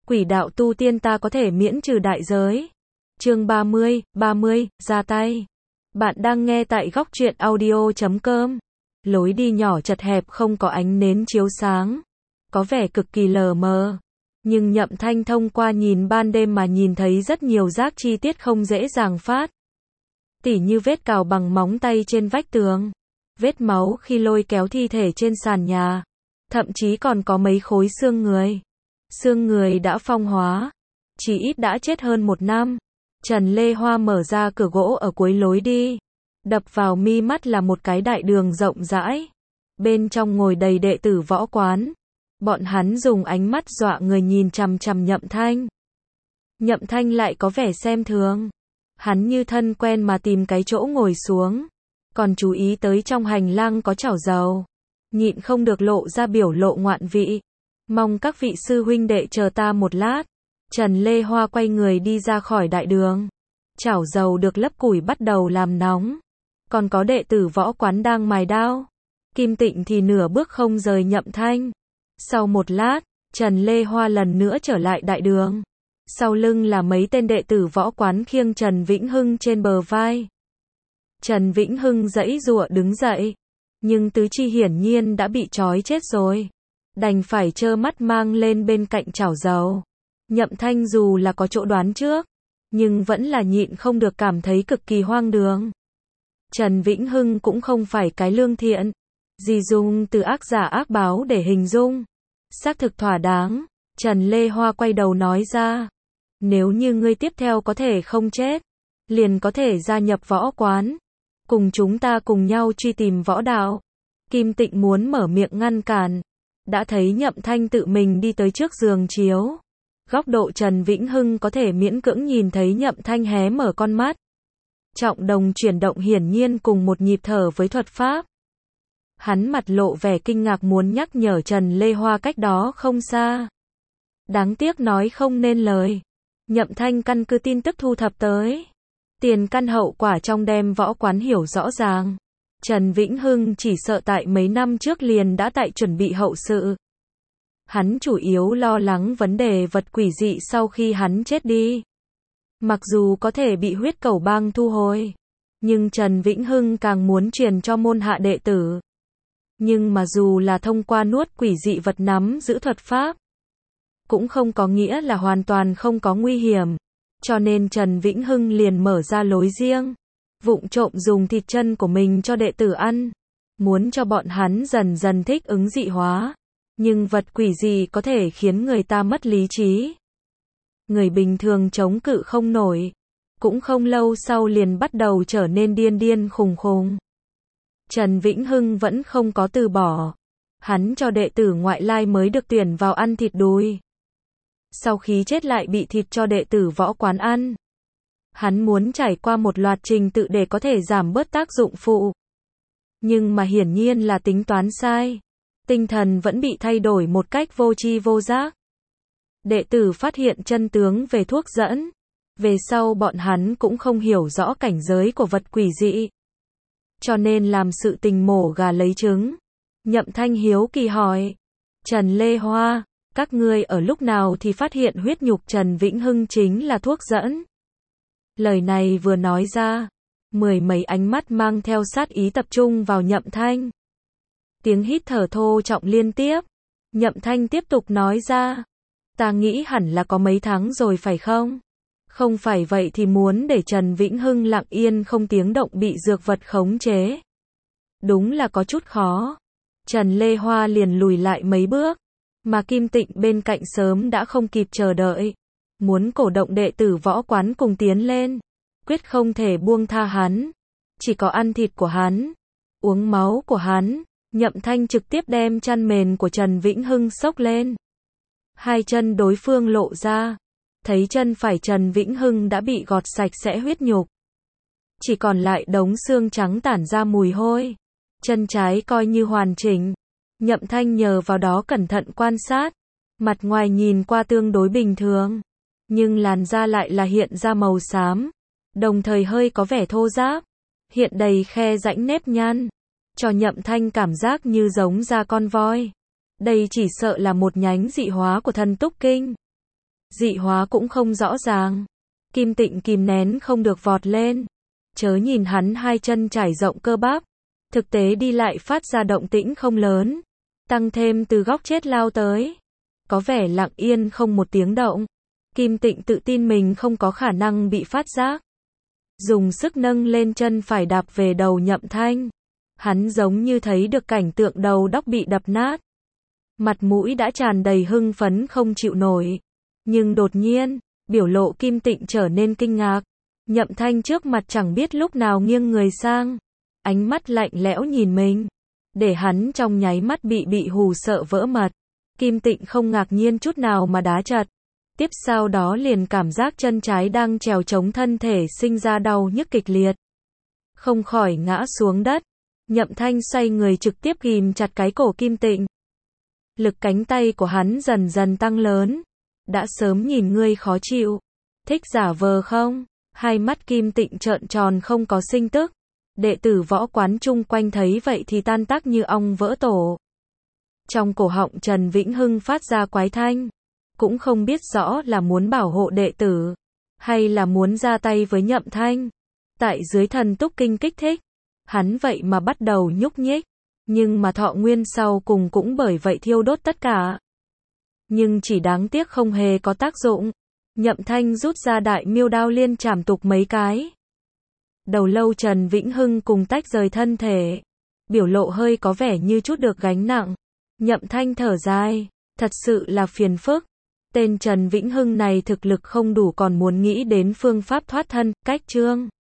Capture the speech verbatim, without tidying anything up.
Quỷ đạo tu tiên ta có thể miễn trừ đại giới. Chương ba mươi, ba mươi, ra tay. Bạn đang nghe tại góc truyện audio chấm com. Lối đi nhỏ chật hẹp không có ánh nến chiếu sáng. Có vẻ cực kỳ lờ mờ. Nhưng Nhậm Thanh thông qua nhìn ban đêm mà nhìn thấy rất nhiều rác chi tiết không dễ dàng phát. Tỉ như vết cào bằng móng tay trên vách tường. Vết máu khi lôi kéo thi thể trên sàn nhà. Thậm chí còn có mấy khối xương người. Xương người đã phong hóa. Chỉ ít đã chết hơn một năm. Trần Lê Hoa mở ra cửa gỗ ở cuối lối đi. Đập vào mi mắt là một cái đại đường rộng rãi. Bên trong ngồi đầy đệ tử võ quán. Bọn hắn dùng ánh mắt dọa người nhìn chằm chằm Nhậm Thanh. Nhậm Thanh lại có vẻ xem thường. Hắn như thân quen mà tìm cái chỗ ngồi xuống. Còn chú ý tới trong hành lang có chảo dầu. Nhịn không được lộ ra biểu lộ ngoạn vị. Mong các vị sư huynh đệ chờ ta một lát. Trần Lê Hoa quay người đi ra khỏi đại đường. Chảo dầu được lấp củi bắt đầu làm nóng. Còn có đệ tử võ quán đang mài đao. Kim Tịnh thì nửa bước không rời Nhậm Thanh. Sau một lát, Trần Lê Hoa lần nữa trở lại đại đường. Sau lưng là mấy tên đệ tử võ quán khiêng Trần Vĩnh Hưng trên bờ vai. Trần Vĩnh Hưng giãy giụa đứng dậy. Nhưng tứ chi hiển nhiên đã bị trói chết rồi. Đành phải trơ mắt mang lên bên cạnh chảo dầu. Nhậm Thanh dù là có chỗ đoán trước. Nhưng vẫn là nhịn không được cảm thấy cực kỳ hoang đường. Trần Vĩnh Hưng cũng không phải cái lương thiện. Gì dùng từ ác giả ác báo để hình dung. Xác thực thỏa đáng. Trần Lê Hoa quay đầu nói ra. Nếu như ngươi tiếp theo có thể không chết. Liền có thể gia nhập võ quán. Cùng chúng ta cùng nhau truy tìm võ đạo. Kim Tịnh muốn mở miệng ngăn cản. Đã thấy Nhậm Thanh tự mình đi tới trước giường chiếu. Góc độ Trần Vĩnh Hưng có thể miễn cưỡng nhìn thấy Nhậm Thanh hé mở con mắt. Trọng đồng chuyển động hiển nhiên cùng một nhịp thở với thuật pháp. Hắn mặt lộ vẻ kinh ngạc muốn nhắc nhở Trần Lê Hoa cách đó không xa. Đáng tiếc nói không nên lời. Nhậm Thanh căn cứ tin tức thu thập tới. Tiền căn hậu quả trong đem võ quán hiểu rõ ràng. Trần Vĩnh Hưng chỉ sợ tại mấy năm trước liền đã tại chuẩn bị hậu sự. Hắn chủ yếu lo lắng vấn đề vật quỷ dị sau khi hắn chết đi. Mặc dù có thể bị huyết cẩu bang thu hồi. Nhưng Trần Vĩnh Hưng càng muốn truyền cho môn hạ đệ tử. Nhưng mà dù là thông qua nuốt quỷ dị vật nắm giữ thuật pháp. Cũng không có nghĩa là hoàn toàn không có nguy hiểm. Cho nên Trần Vĩnh Hưng liền mở ra lối riêng. Vụng trộm dùng thịt chân của mình cho đệ tử ăn. Muốn cho bọn hắn dần dần thích ứng dị hóa. Nhưng vật quỷ gì có thể khiến người ta mất lý trí. Người bình thường chống cự không nổi. Cũng không lâu sau liền bắt đầu trở nên điên điên khùng khùng. Trần Vĩnh Hưng vẫn không có từ bỏ. Hắn cho đệ tử ngoại lai mới được tuyển vào ăn thịt đùi. Sau khi chết lại bị thịt cho đệ tử võ quán ăn. Hắn muốn trải qua một loạt trình tự để có thể giảm bớt tác dụng phụ. Nhưng mà hiển nhiên là tính toán sai. Tinh thần vẫn bị thay đổi một cách vô tri vô giác. Đệ tử phát hiện chân tướng về thuốc dẫn. Về sau bọn hắn cũng không hiểu rõ cảnh giới của vật quỷ dị. Cho nên làm sự tình mổ gà lấy trứng. Nhậm Thanh hiếu kỳ hỏi. Trần Lê Hoa, các ngươi ở lúc nào thì phát hiện huyết nhục Trần Vĩnh Hưng chính là thuốc dẫn? Lời này vừa nói ra. Mười mấy ánh mắt mang theo sát ý tập trung vào Nhậm Thanh. Tiếng hít thở thô trọng liên tiếp. Nhậm Thanh tiếp tục nói ra. Ta nghĩ hẳn là có mấy tháng rồi phải không? Không phải vậy thì muốn để Trần Vĩnh Hưng lặng yên không tiếng động bị dược vật khống chế. Đúng là có chút khó. Trần Lê Hoa liền lùi lại mấy bước. Mà Kim Tịnh bên cạnh sớm đã không kịp chờ đợi. Muốn cổ động đệ tử võ quán cùng tiến lên. Quyết không thể buông tha hắn. Chỉ có ăn thịt của hắn. Uống máu của hắn. Nhậm Thanh trực tiếp đem chăn mền của Trần Vĩnh Hưng xốc lên. Hai chân đối phương lộ ra. Thấy chân phải Trần Vĩnh Hưng đã bị gọt sạch sẽ huyết nhục. Chỉ còn lại đống xương trắng tản ra mùi hôi. Chân trái coi như hoàn chỉnh. Nhậm Thanh nhờ vào đó cẩn thận quan sát. Mặt ngoài nhìn qua tương đối bình thường. Nhưng làn da lại là hiện ra màu xám. Đồng thời hơi có vẻ thô ráp. Hiện đầy khe rãnh nếp nhăn. Cho Nhậm Thanh cảm giác như giống da con voi. Đây chỉ sợ là một nhánh dị hóa của thần túc kinh. dị hóa cũng không rõ ràng. Kim Tịnh kìm nén không được vọt lên. Chớ nhìn hắn hai chân trải rộng cơ bắp, thực tế đi lại phát ra động tĩnh không lớn, tăng thêm từ góc chết lao tới, có vẻ lặng yên không một tiếng động. Kim Tịnh tự tin mình không có khả năng bị phát giác. Dùng sức nâng lên chân phải đạp về đầu Nhậm Thanh. Hắn giống như thấy được cảnh tượng đầu đóc bị đập nát. Mặt mũi đã tràn đầy hưng phấn không chịu nổi. Nhưng đột nhiên, biểu lộ Kim Tịnh trở nên kinh ngạc. Nhậm Thanh trước mặt chẳng biết lúc nào nghiêng người sang. Ánh mắt lạnh lẽo nhìn mình. Để hắn trong nháy mắt bị bị hù sợ vỡ mật. Kim Tịnh không ngạc nhiên chút nào mà đá chật. Tiếp sau đó liền cảm giác chân trái đang trèo chống thân thể sinh ra đau nhức kịch liệt. Không khỏi ngã xuống đất. Nhậm Thanh xoay người trực tiếp ghim chặt cái cổ Kim Tịnh. Lực cánh tay của hắn dần dần tăng lớn. Đã sớm nhìn ngươi khó chịu. Thích giả vờ không? Hai mắt Kim Tịnh trợn tròn không có sinh tức. Đệ tử võ quán chung quanh thấy vậy thì tan tác như ong vỡ tổ. Trong cổ họng Trần Vĩnh Hưng phát ra quái thanh. Cũng không biết rõ là muốn bảo hộ đệ tử, hay là muốn ra tay với Nhậm Thanh. Tại dưới thần túc kinh kích thích, hắn vậy mà bắt đầu nhúc nhích. Nhưng mà thọ nguyên sau cùng cũng bởi vậy thiêu đốt tất cả. Nhưng chỉ đáng tiếc không hề có tác dụng. Nhậm Thanh rút ra đại miêu đao liên chảm tục mấy cái. Đầu lâu Trần Vĩnh Hưng cùng tách rời thân thể. Biểu lộ hơi có vẻ như chút được gánh nặng. Nhậm Thanh thở dài. Thật sự là phiền phức. Tên Trần Vĩnh Hưng này thực lực không đủ còn muốn nghĩ đến phương pháp thoát thân, cách trương.